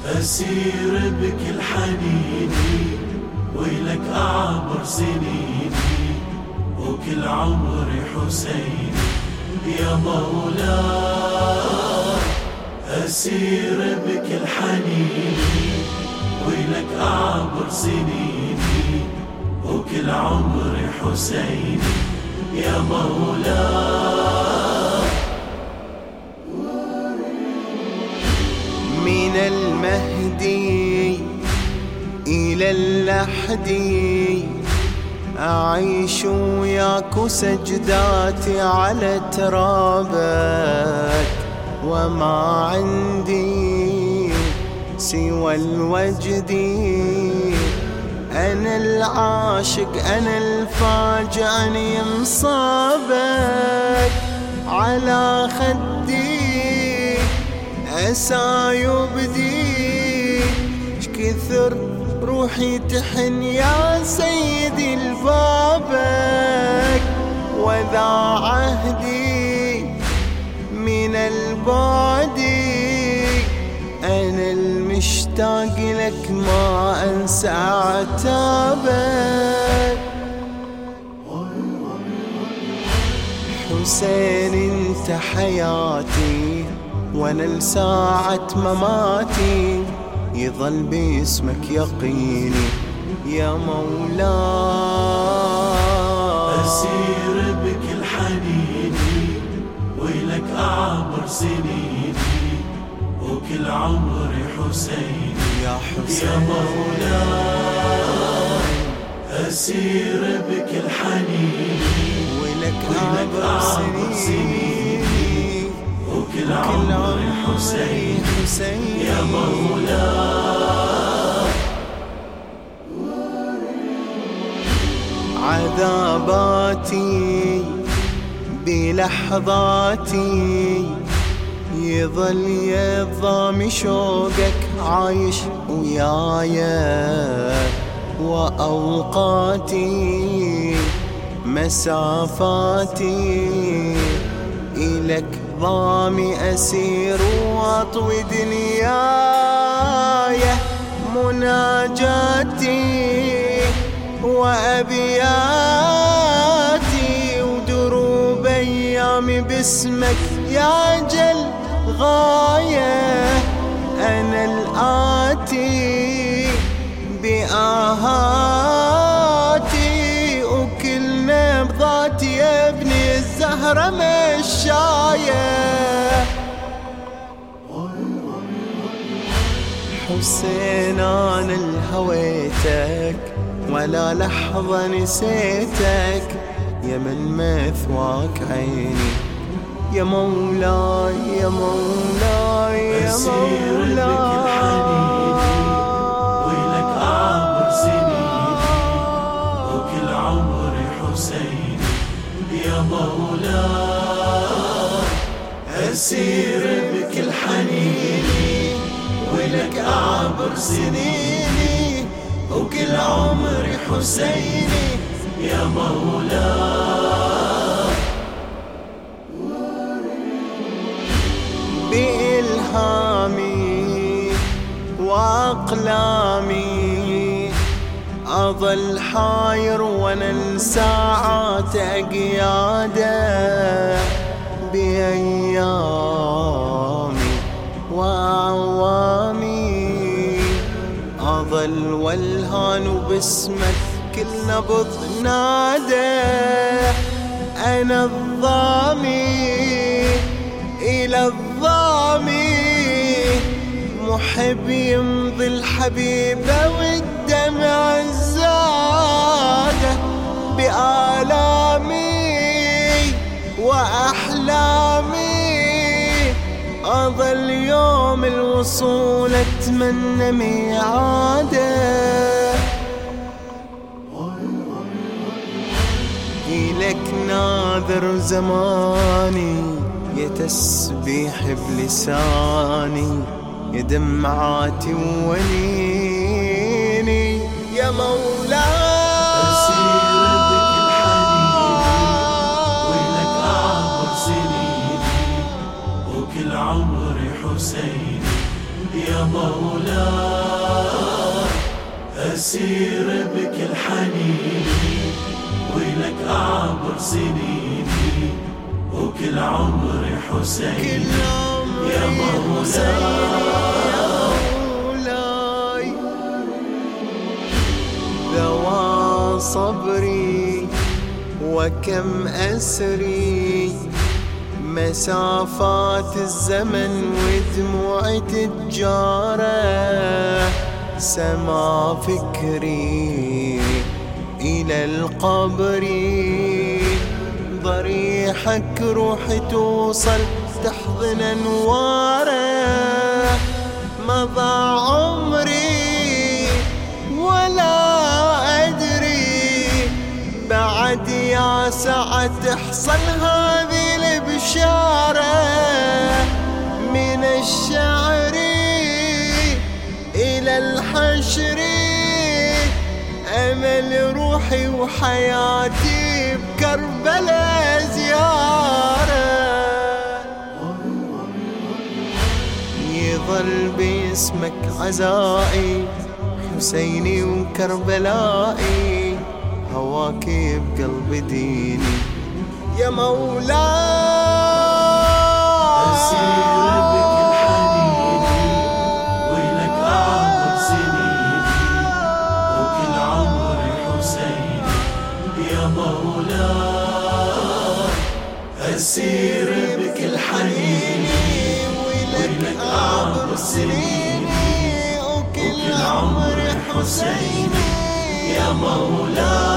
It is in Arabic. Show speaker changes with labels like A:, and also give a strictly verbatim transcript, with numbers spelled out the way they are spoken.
A: أسير بكل حنيني ويلك أعبر سنيني وكل عمري حسيني يا مولاي. أسير بكل حنيني ويلك أعبر سنيني وكل عمري حسيني يا مولاي.
B: من المهدي إلى اللحدي أعيش وياك سجداتي على ترابك، وما عندي سوى الوجد. أنا العاشق أنا الفاجئني مصابك، على خدي أسى يبدي. شكثر روحي تحن يا سيدي لبابك، وذا عهدي من البعد. أنا المشتاق لك ما أنسى عتابك. حسين انت حياتي وانا لساعة مماتي، يظل باسمك يقيني يا مولاي.
A: أسير بكل حنيني ويلك أعبر سنيني وكل عمري حسيني
B: يا حسين
A: يا مولاي. أسير بكل حنيني
B: ويلك
A: أعبر سنيني وكل عمري حسيني يا مولاي.
B: عذاباتي بلحظاتي يظل يضام شوقك عايش ويايا، وأوقاتي مسافاتي إلك ضامي أسير وأطوي دنياي. مناجاتي وأبياتي ودروب أيامي باسمك يا جل غاية. أنا الآتي بآهاتي وكل نبضاتي يا ابني الزهرة مشاية. حسين أنا الهويتك ولا لحظة نسيتك، يا من مثواك عيني يا مولاي يا مولاي يا مولاي.
A: ويلك أعبر سنيني وكل عمري حسيني يا مولاي. أسير بكل حنيني ويلك أعبر سنيني وكل عمري حسيني يا مولاي.
B: بإلهامي وأقلامي أظل حاير وانا الساعات أقيادة، بأيامي وأعوامي أظل والهان وباسمك كل نبض نادى. أنا الضامي إلى الضامي محب يمضي الحبيبة والدمع الزادة، بآلامي وأحلامي أظل يوم الوصول أتمنى ميعاده. إلك ناذر زماني يا تسبيح بلساني، يا دمعاتي ووليني يا مولاي.
A: أسير بكل حنيني ويلك أعبر سنيني وكل عمري حسيني يا مولاي أسير بكل حنيني ولك أعبر سنيني وكل عمري حسين يا مولاي
B: ذوى صبري وكم أسري مسافات الزمن ودموع تتجارى سما فكري إلى القبر ضريحك روحي توصل تحضن أنواره مضى عمري ولا أدري بعد يا ساعة تحصل هذه البشارة من الشعر إلى الحشر أمل روحي وحياتي بكربلاء زيارة يظل باسمك عزائي حسيني وكربلائي هواك بقلب ديني يا مولاي
A: أسير بكل حنيني ولك أعبر سنيني وكل عمري حسيني يا مولاي أسير بكل حنيني ولك أعبر سنيني وكل عمري حسيني يا مولاي